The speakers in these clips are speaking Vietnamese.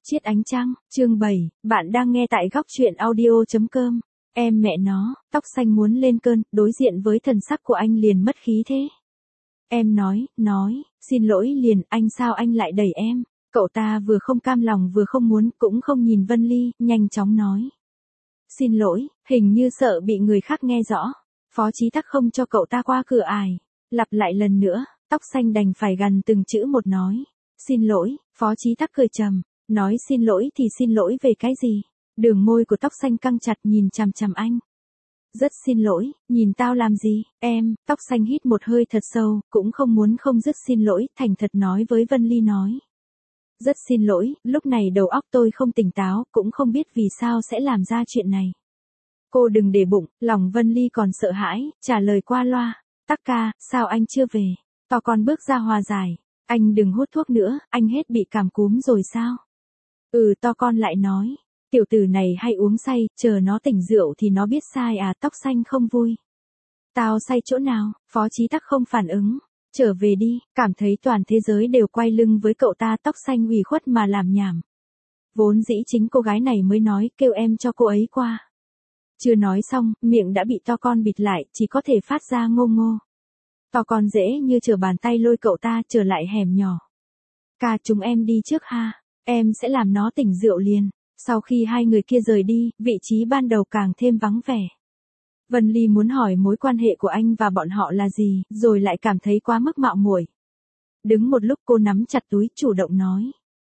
Chiết ánh trăng, chương 7, bạn đang nghe tại góc truyện audio.com. Em mẹ nó, tóc xanh muốn lên cơn, đối diện với thần sắc của anh liền mất khí thế. Em nói, xin lỗi liền, anh sao anh lại đẩy em? Cậu ta vừa không cam lòng vừa không muốn, cũng không nhìn Vân Ly, nhanh chóng nói. Xin lỗi, hình như sợ bị người khác nghe rõ. Phó Chí Tắc không cho cậu ta qua cửa ải. Lặp lại lần nữa, tóc xanh đành phải gằn từng chữ một nói. Xin lỗi, Phó Chí Tắc cười trầm. Nói xin lỗi thì xin lỗi về cái gì? Đường môi của tóc xanh căng chặt nhìn chằm chằm anh. Rất xin lỗi, nhìn tao làm gì, em, tóc xanh hít một hơi thật sâu, cũng không muốn không dứt xin lỗi, thành thật nói với Vân Ly nói. Rất xin lỗi, lúc này đầu óc tôi không tỉnh táo, cũng không biết vì sao sẽ làm ra chuyện này. Cô đừng để bụng, lòng Vân Ly còn sợ hãi, trả lời qua loa. Tắc ca, sao anh chưa về? To con bước ra hòa giải. Anh đừng hút thuốc nữa, anh hết bị cảm cúm rồi sao? To con lại nói. Tiểu tử này hay uống say, chờ nó tỉnh rượu thì nó biết sai à, tóc xanh không vui. Tao say chỗ nào? Phó Chí Tắc không phản ứng. Trở về đi, cảm thấy toàn thế giới đều quay lưng với cậu ta, tóc xanh ủy khuất mà làm nhảm. Vốn dĩ chính cô gái này mới nói kêu em cho cô ấy qua. Chưa nói xong, miệng đã bị to con bịt lại, chỉ có thể phát ra ngô ngô. To con dễ như trở bàn tay lôi cậu ta trở lại hẻm nhỏ. Ca chúng em đi trước ha, em sẽ làm nó tỉnh rượu liền. Sau khi hai người kia rời đi, vị trí ban đầu càng thêm vắng vẻ. Vân Ly muốn hỏi mối quan hệ của anh và bọn họ là gì, rồi lại cảm thấy quá mức mạo muội. Đứng một lúc cô nắm chặt túi, chủ động nói.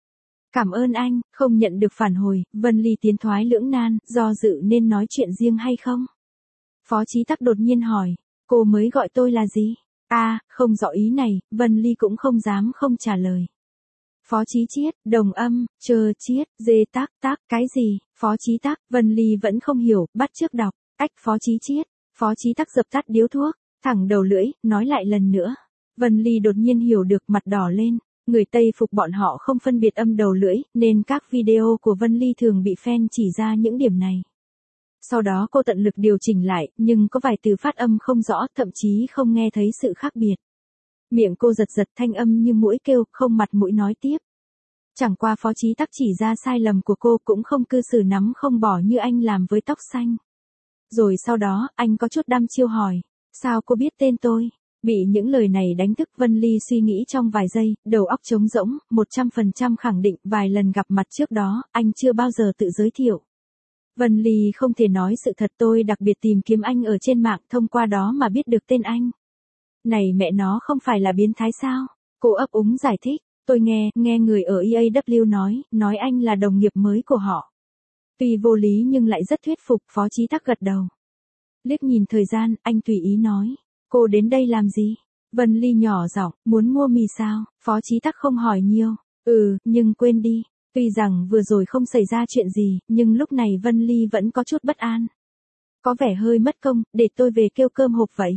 Cảm ơn anh, không nhận được phản hồi, Vân Ly tiến thoái lưỡng nan, do dự nên nói chuyện riêng hay không? Phó Chí Tắc đột nhiên hỏi, cô mới gọi tôi là gì? Không rõ ý này, Vân Ly cũng không dám không trả lời. Phó Chí Chiết, đồng âm, chơ chiết, dê tác, cái gì? Phó Chí Tắc, Vân Ly vẫn không hiểu, bắt chước đọc, Phó Chí Chiết. Phó Chí Tắc dập tắt điếu thuốc, thẳng đầu lưỡi, nói lại lần nữa. Vân Ly đột nhiên hiểu được, mặt đỏ lên. Người Tây phục bọn họ không phân biệt âm đầu lưỡi, nên các video của Vân Ly thường bị fan chỉ ra những điểm này. Sau đó cô tận lực điều chỉnh lại, nhưng có vài từ phát âm không rõ, thậm chí không nghe thấy sự khác biệt. Miệng cô giật giật, thanh âm như muỗi kêu, không mặt mũi nói tiếp. Chẳng qua Phó Chí Tắc chỉ ra sai lầm của cô, cũng không cư xử nắm không bỏ như anh làm với tóc xanh. Rồi sau đó, anh có chút đăm chiêu hỏi, sao cô biết tên tôi? Bị những lời này đánh thức, Vân Ly suy nghĩ trong vài giây, đầu óc trống rỗng, 100% khẳng định vài lần gặp mặt trước đó, anh chưa bao giờ tự giới thiệu. Vân Ly không thể nói sự thật, tôi đặc biệt tìm kiếm anh ở trên mạng, thông qua đó mà biết được tên anh. Này mẹ nó, không phải là biến thái sao? Cô ấp úng giải thích, tôi nghe người ở EAW nói anh là đồng nghiệp mới của họ. Tuy vô lý nhưng lại rất thuyết phục, Phó Chí Tắc gật đầu. Liếc nhìn thời gian, anh tùy ý nói, cô đến đây làm gì? Vân Ly nhỏ giọng, muốn mua mì sao? Phó Chí Tắc không hỏi nhiều, nhưng quên đi. Tuy rằng vừa rồi không xảy ra chuyện gì, nhưng lúc này Vân Ly vẫn có chút bất an. Có vẻ hơi mất công, để tôi về kêu cơm hộp vậy.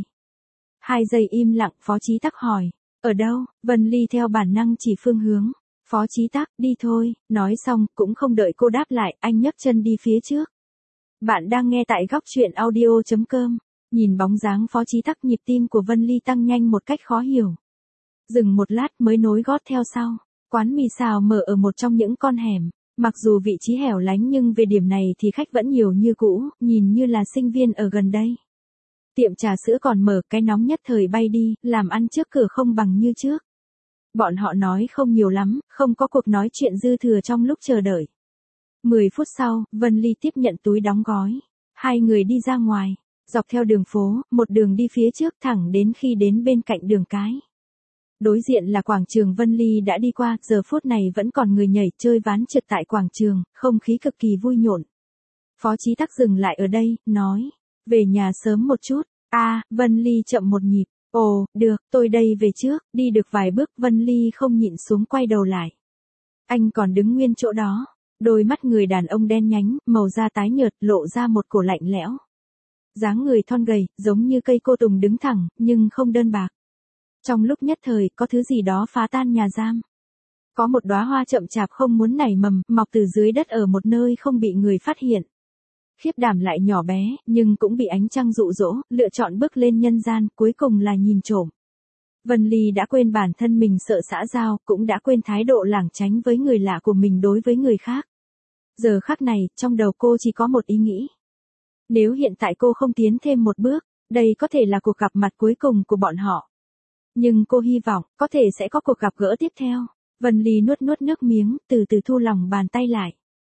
2 giây im lặng, Phó Chí Tắc hỏi, ở đâu? Vân Ly theo bản năng chỉ phương hướng. Phó Chí Tắc, đi thôi, nói xong, cũng không đợi cô đáp lại, anh nhấc chân đi phía trước. Bạn đang nghe tại góc truyện audio.com. Nhìn bóng dáng Phó Chí Tắc, nhịp tim của Vân Ly tăng nhanh một cách khó hiểu. Dừng một lát mới nối gót theo sau. Quán mì xào mở ở một trong những con hẻm. Mặc dù vị trí hẻo lánh nhưng về điểm này thì khách vẫn nhiều như cũ, nhìn như là sinh viên ở gần đây. Tiệm trà sữa còn mở, cái nóng nhất thời bay đi, làm ăn trước cửa không bằng như trước. Bọn họ nói không nhiều lắm, không có cuộc nói chuyện dư thừa trong lúc chờ đợi. 10 phút sau, Vân Ly tiếp nhận túi đóng gói. Hai người đi ra ngoài, dọc theo đường phố, một đường đi phía trước thẳng đến khi đến bên cạnh đường cái. Đối diện là quảng trường Vân Ly đã đi qua, giờ phút này vẫn còn người nhảy chơi ván trượt tại quảng trường, không khí cực kỳ vui nhộn. Phó Chí Tắc dừng lại ở đây, nói, về nhà sớm một chút. Vân Ly chậm một nhịp, được, tôi đây về trước, đi được vài bước, Vân Ly không nhịn xuống quay đầu lại. Anh còn đứng nguyên chỗ đó, đôi mắt người đàn ông đen nhánh, màu da tái nhợt, lộ ra một cổ lạnh lẽo. Dáng người thon gầy, giống như cây cô tùng đứng thẳng, nhưng không đơn bạc. Trong lúc nhất thời, có thứ gì đó phá tan nhà giam. Có một đóa hoa chậm chạp không muốn nảy mầm, mọc từ dưới đất ở một nơi không bị người phát hiện. Khiếp đảm lại nhỏ bé, nhưng cũng bị ánh trăng dụ dỗ, lựa chọn bước lên nhân gian, cuối cùng là nhìn trộm. Vân Ly đã quên bản thân mình sợ xã giao, cũng đã quên thái độ lảng tránh với người lạ của mình đối với người khác. Giờ khắc này, trong đầu cô chỉ có một ý nghĩ. Nếu hiện tại cô không tiến thêm một bước, đây có thể là cuộc gặp mặt cuối cùng của bọn họ. Nhưng cô hy vọng, có thể sẽ có cuộc gặp gỡ tiếp theo. Vân Ly nuốt nuốt nước miếng, từ từ thu lòng bàn tay lại.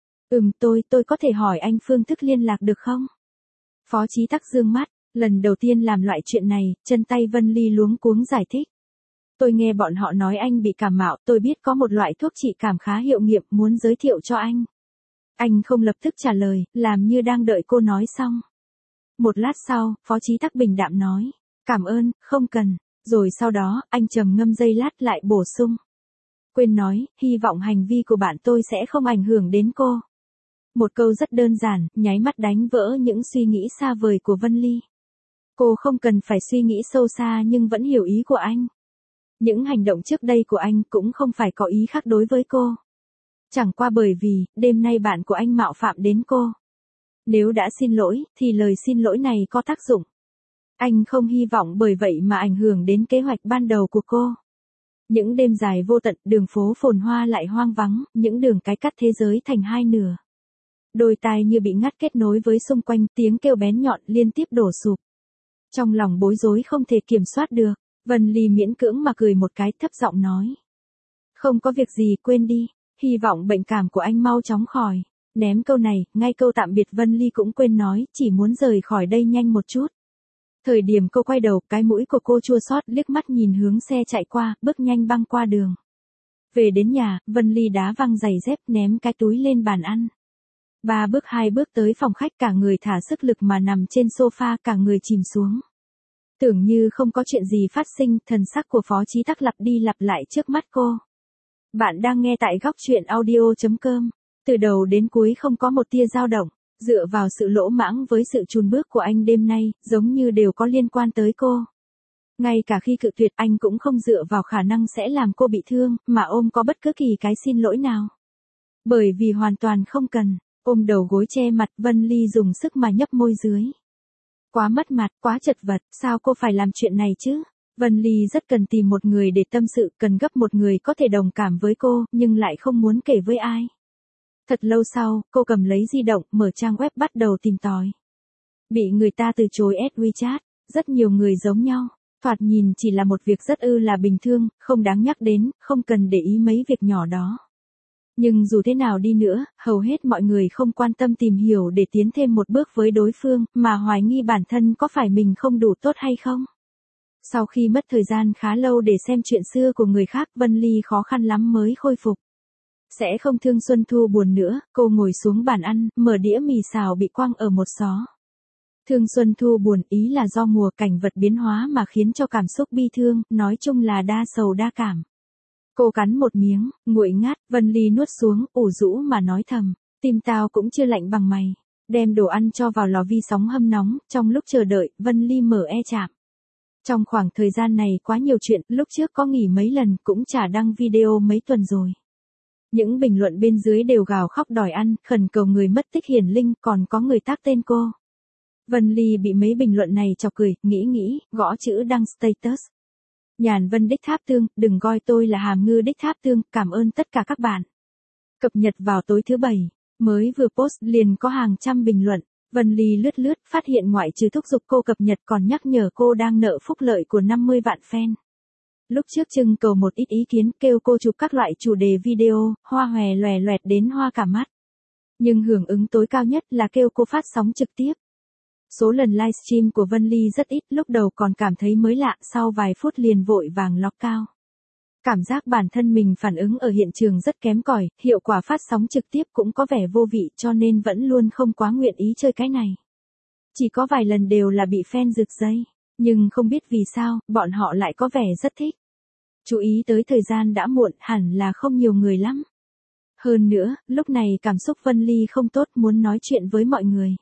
Tôi có thể hỏi anh phương thức liên lạc được không? Phó Chí Tắc dương mắt, lần đầu tiên làm loại chuyện này, chân tay Vân Ly luống cuống giải thích. Tôi nghe bọn họ nói anh bị cảm mạo, tôi biết có một loại thuốc trị cảm khá hiệu nghiệm muốn giới thiệu cho anh. Anh không lập tức trả lời, làm như đang đợi cô nói xong. Một lát sau, Phó Chí Tắc bình đạm nói, cảm ơn, không cần. Rồi sau đó, anh trầm ngâm giây lát lại bổ sung. Quên nói, hy vọng hành vi của bạn tôi sẽ không ảnh hưởng đến cô. Một câu rất đơn giản, nháy mắt đánh vỡ những suy nghĩ xa vời của Vân Ly. Cô không cần phải suy nghĩ sâu xa nhưng vẫn hiểu ý của anh. Những hành động trước đây của anh cũng không phải có ý khác đối với cô. Chẳng qua bởi vì, đêm nay bạn của anh mạo phạm đến cô. Nếu đã xin lỗi, thì lời xin lỗi này có tác dụng. Anh không hy vọng bởi vậy mà ảnh hưởng đến kế hoạch ban đầu của cô. Những đêm dài vô tận, đường phố phồn hoa lại hoang vắng, những đường cái cắt thế giới thành hai nửa. Đôi tai như bị ngắt kết nối với xung quanh, tiếng kêu bén nhọn liên tiếp đổ sụp. Trong lòng bối rối không thể kiểm soát được, Vân Ly miễn cưỡng mà cười một cái, thấp giọng nói. Không có việc gì, quên đi, hy vọng bệnh cảm của anh mau chóng khỏi. Ném câu này, ngay câu tạm biệt Vân Ly cũng quên nói, chỉ muốn rời khỏi đây nhanh một chút. Thời điểm cô quay đầu, cái mũi của cô chua xót, liếc mắt nhìn hướng xe chạy qua, bước nhanh băng qua đường. Về đến nhà, Vân Ly đá văng giày dép, ném cái túi lên bàn ăn. 3 bước 2 bước tới phòng khách, cả người thả sức lực mà nằm trên sofa, cả người chìm xuống. Tưởng như không có chuyện gì phát sinh, thần sắc của Phó Chí Tắc lặp đi lặp lại trước mắt cô. Bạn đang nghe tại góc truyện audio.com. Từ đầu đến cuối không có một tia dao động, dựa vào sự lỗ mãng với sự chùn bước của anh đêm nay, giống như đều có liên quan tới cô. Ngay cả khi cự tuyệt anh cũng không dựa vào khả năng sẽ làm cô bị thương, mà ôm có bất cứ kỳ cái xin lỗi nào. Bởi vì hoàn toàn không cần, ôm đầu gối che mặt, Vân Ly dùng sức mà nhấp môi dưới. Quá mất mặt, quá chật vật, sao cô phải làm chuyện này chứ? Vân Ly rất cần tìm một người để tâm sự, cần gấp một người có thể đồng cảm với cô, nhưng lại không muốn kể với ai. Thật lâu sau, cô cầm lấy di động, mở trang web bắt đầu tìm tòi. Bị người ta từ chối add WeChat, rất nhiều người giống nhau, thoạt nhìn chỉ là một việc rất là bình thường, không đáng nhắc đến, không cần để ý mấy việc nhỏ đó. Nhưng dù thế nào đi nữa, hầu hết mọi người không quan tâm tìm hiểu để tiến thêm một bước với đối phương, mà hoài nghi bản thân có phải mình không đủ tốt hay không. Sau khi mất thời gian khá lâu để xem chuyện xưa của người khác, Vân Ly khó khăn lắm mới khôi phục. Sẽ không thương Xuân Thu buồn nữa, cô ngồi xuống bàn ăn, mở đĩa mì xào bị quăng ở một xó. Thương Xuân Thu buồn ý là do mùa cảnh vật biến hóa mà khiến cho cảm xúc bi thương, nói chung là đa sầu đa cảm. Cô cắn một miếng, nguội ngát, Vân Ly nuốt xuống, ủ rũ mà nói thầm, tim tao cũng chưa lạnh bằng mày. Đem đồ ăn cho vào lò vi sóng hâm nóng, trong lúc chờ đợi, Vân Ly mở e-trạm. Trong khoảng thời gian này quá nhiều chuyện, lúc trước có nghỉ mấy lần, cũng chả đăng video mấy tuần rồi. Những bình luận bên dưới đều gào khóc đòi ăn, khẩn cầu người mất tích hiển linh, còn có người tác tên cô. Vân Ly bị mấy bình luận này chọc cười, nghĩ, gõ chữ đăng status. Nhàn Vân Đích Tháp Tương, đừng coi tôi là hàm ngư Đích Tháp Tương, cảm ơn tất cả các bạn. Cập nhật vào tối thứ Bảy, mới vừa post liền có hàng trăm bình luận. Vân Ly lướt, phát hiện ngoại trừ thúc giục cô cập nhật còn nhắc nhở cô đang nợ phúc lợi của 50 vạn fan. Lúc trước trưng cầu một ít ý kiến, kêu cô chụp các loại chủ đề video, hoa hòe lòe loẹt đến hoa cả mắt. Nhưng hưởng ứng tối cao nhất là kêu cô phát sóng trực tiếp. Số lần livestream của Vân Ly rất ít, lúc đầu còn cảm thấy mới lạ, sau vài phút liền vội vàng log cao. Cảm giác bản thân mình phản ứng ở hiện trường rất kém cỏi, hiệu quả phát sóng trực tiếp cũng có vẻ vô vị cho nên vẫn luôn không quá nguyện ý chơi cái này. Chỉ có vài lần đều là bị fan rực dây, nhưng không biết vì sao, bọn họ lại có vẻ rất thích. Chú ý tới thời gian đã muộn, hẳn là không nhiều người lắm. Hơn nữa, lúc này cảm xúc Vân Ly không tốt, muốn nói chuyện với mọi người.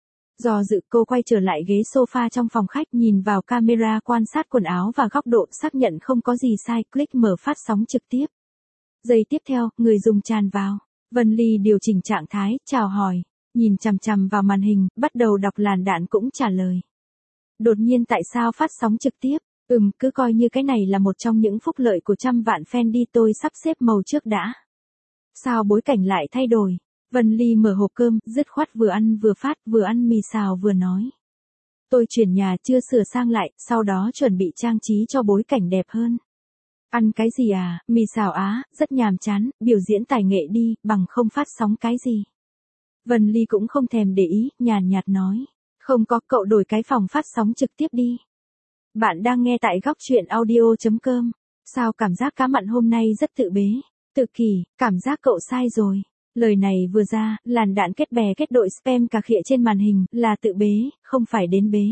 Do dự, cô quay trở lại ghế sofa trong phòng khách, nhìn vào camera quan sát quần áo và góc độ, xác nhận không có gì sai, click mở phát sóng trực tiếp. Giây tiếp theo, người dùng tràn vào. Vân Ly điều chỉnh trạng thái, chào hỏi, nhìn chằm chằm vào màn hình, bắt đầu đọc làn đạn cũng trả lời. Đột nhiên tại sao phát sóng trực tiếp? Cứ coi như cái này là một trong những phúc lợi của trăm vạn fan đi, tôi sắp xếp màu trước đã. Sao bối cảnh lại thay đổi? Vân Ly mở hộp cơm, dứt khoát vừa ăn vừa phát, vừa ăn mì xào vừa nói. Tôi chuyển nhà chưa sửa sang lại, sau đó chuẩn bị trang trí cho bối cảnh đẹp hơn. Ăn cái gì à? Mì xào á, rất nhàm chán, biểu diễn tài nghệ đi, bằng không phát sóng cái gì. Vân Ly cũng không thèm để ý, nhàn nhạt nói. Không có, cậu đổi cái phòng phát sóng trực tiếp đi. Bạn đang nghe tại góc truyện audio.com. Sao cảm giác cá mặn hôm nay rất tự bế, tự kỷ, cảm giác cậu sai rồi. Lời này vừa ra, làn đạn kết bè kết đội spam cà khịa trên màn hình, là tự bế, không phải đến bế.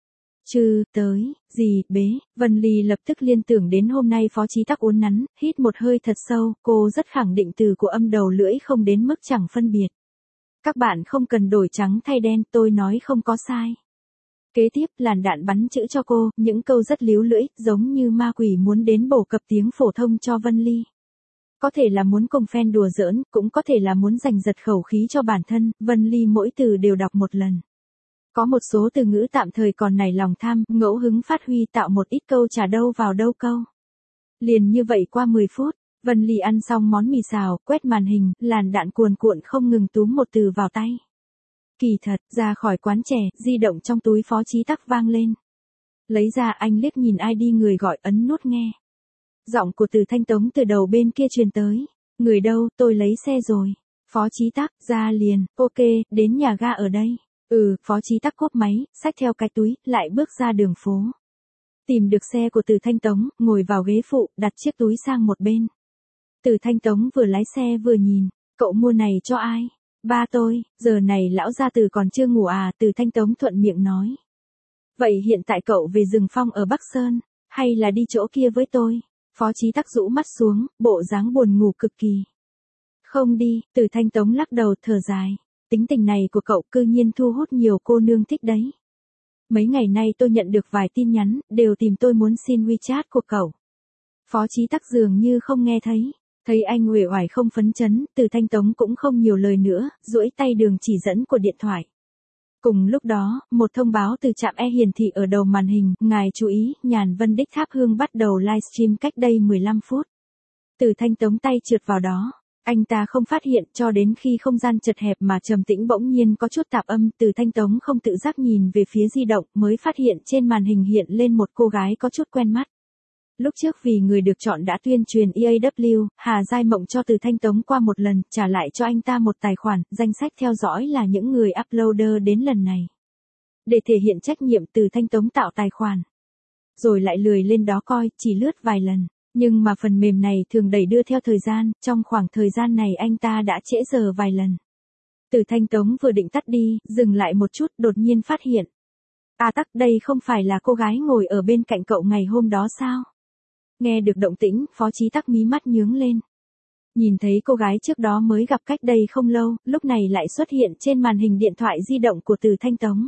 Bế, Vân Ly lập tức liên tưởng đến hôm nay Phó Chí Tắc uốn nắn, hít một hơi thật sâu, cô rất khẳng định từ của âm đầu lưỡi không đến mức chẳng phân biệt. Các bạn không cần đổi trắng thay đen, tôi nói không có sai. Kế tiếp, làn đạn bắn chữ cho cô, những câu rất líu lưỡi, giống như ma quỷ muốn đến bổ cập tiếng phổ thông cho Vân Ly. Có thể là muốn cùng fan đùa giỡn, cũng có thể là muốn giành giật khẩu khí cho bản thân, Vân Ly mỗi từ đều đọc một lần. Có một số từ ngữ tạm thời còn nảy lòng tham, ngẫu hứng phát huy tạo một ít câu trả đâu vào đâu câu. Liền như vậy qua 10 phút, Vân Ly ăn xong món mì xào, quét màn hình, làn đạn cuồn cuộn không ngừng túm một từ vào tay. Kỳ thật, ra khỏi quán trẻ, di động trong túi Phó Chí Tắc vang lên. Lấy ra anh liếc nhìn ID người gọi, ấn nút nghe. Giọng của Từ Thanh Tống từ đầu bên kia truyền tới. Người đâu, tôi lấy xe rồi. Phó Chí Tắc, ra liền, ok, đến nhà ga ở đây. Phó Chí Tắc cốp máy, xách theo cái túi, lại bước ra đường phố. Tìm được xe của Từ Thanh Tống, ngồi vào ghế phụ, đặt chiếc túi sang một bên. Từ Thanh Tống vừa lái xe vừa nhìn, cậu mua này cho ai? Ba tôi, giờ này lão gia Từ còn chưa ngủ à? Từ Thanh Tống thuận miệng nói. Vậy hiện tại cậu về rừng phong ở Bắc Sơn, hay là đi chỗ kia với tôi? Phó Chí Tắc rũ mắt xuống, bộ dáng buồn ngủ cực kỳ. Không đi, Từ Thanh Tống lắc đầu thở dài. Tính tình này của cậu cư nhiên thu hút nhiều cô nương thích đấy. Mấy ngày nay tôi nhận được vài tin nhắn, đều tìm tôi muốn xin WeChat của cậu. Phó Chí Tắc dường như không nghe thấy. Thấy anh uể oải không phấn chấn, Từ Thanh Tống cũng không nhiều lời nữa, duỗi tay đường chỉ dẫn của điện thoại. Cùng lúc đó, một thông báo từ trạm E hiển thị ở đầu màn hình, ngài chú ý, Nhàn Vân Đích Tháp Hương bắt đầu livestream cách đây 15 phút. Từ Thanh Tống tay trượt vào đó. Anh ta không phát hiện cho đến khi không gian chật hẹp mà trầm tĩnh bỗng nhiên có chút tạp âm. Từ Thanh Tống không tự giác nhìn về phía di động mới phát hiện trên màn hình hiện lên một cô gái có chút quen mắt. Lúc trước vì người được chọn đã tuyên truyền EAW, Hà Giai Mộng cho Từ Thanh Tống qua một lần, trả lại cho anh ta một tài khoản, danh sách theo dõi là những người uploader đến lần này. Để thể hiện trách nhiệm, Từ Thanh Tống tạo tài khoản. Rồi lại lười lên đó coi, chỉ lướt vài lần. Nhưng mà phần mềm này thường đẩy đưa theo thời gian, trong khoảng thời gian này anh ta đã trễ giờ vài lần. Từ Thanh Tống vừa định tắt đi, dừng lại một chút, đột nhiên phát hiện. Tắc, đây không phải là cô gái ngồi ở bên cạnh cậu ngày hôm đó sao? Nghe được động tĩnh, Phó Chí Tắc mí mắt nhướng lên. Nhìn thấy cô gái trước đó mới gặp cách đây không lâu, lúc này lại xuất hiện trên màn hình điện thoại di động của Từ Thanh Tống.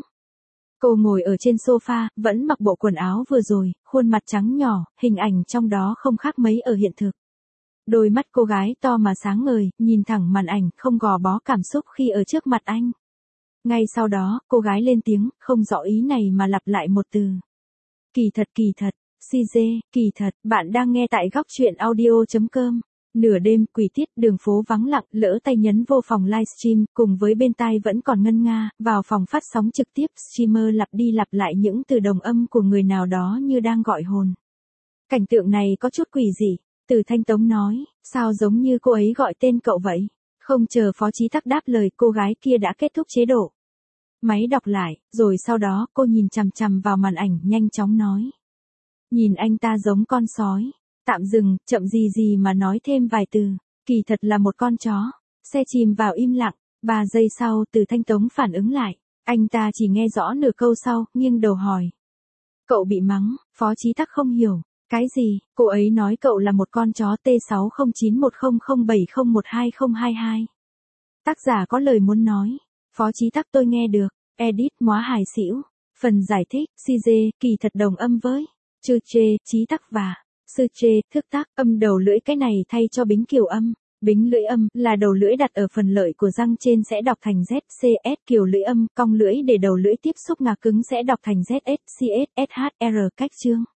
Cô ngồi ở trên sofa, vẫn mặc bộ quần áo vừa rồi, khuôn mặt trắng nhỏ, hình ảnh trong đó không khác mấy ở hiện thực. Đôi mắt cô gái to mà sáng ngời, nhìn thẳng màn ảnh, không gò bó cảm xúc khi ở trước mặt anh. Ngay sau đó, cô gái lên tiếng, không rõ ý này mà lặp lại một từ. Kỳ thật, CJ, kỳ thật, bạn đang nghe tại góc truyện audio.com. Nửa đêm, quỷ tiết, đường phố vắng lặng, lỡ tay nhấn vô phòng livestream, cùng với bên tai vẫn còn ngân nga, vào phòng phát sóng trực tiếp, streamer lặp đi lặp lại những từ đồng âm của người nào đó như đang gọi hồn. Cảnh tượng này có chút quỷ dị, Từ Thanh Tống nói, sao giống như cô ấy gọi tên cậu vậy? Không chờ Phó Chí Tắc đáp lời, cô gái kia đã kết thúc chế độ. Máy đọc lại, rồi sau đó cô nhìn chằm chằm vào màn ảnh, nhanh chóng nói. Nhìn anh ta giống con sói. Tạm dừng, chậm gì mà nói thêm vài từ. Kỳ thật là một con chó. Xe chìm vào im lặng. 3 giây sau, Từ Thanh Tống phản ứng lại. Anh ta chỉ nghe rõ nửa câu sau, nghiêng đầu hỏi. Cậu bị mắng, Phó Chí Tắc không hiểu. Cái gì? Cô ấy nói cậu là một con chó T60910070122022. Tác giả có lời muốn nói. Phó Chí Tắc tôi nghe được. Edit Móa Hài Xỉu. Phần giải thích, CJ, kỳ thật đồng âm với. Chư chê, Chí Tắc và sư chê, thức tác, âm đầu lưỡi cái này thay cho bính kiều âm. Bính lưỡi âm là đầu lưỡi đặt ở phần lợi của răng trên sẽ đọc thành Z, C, S, kiều lưỡi âm, cong lưỡi để đầu lưỡi tiếp xúc ngà cứng sẽ đọc thành Z, S, C, S, H, R cách chương.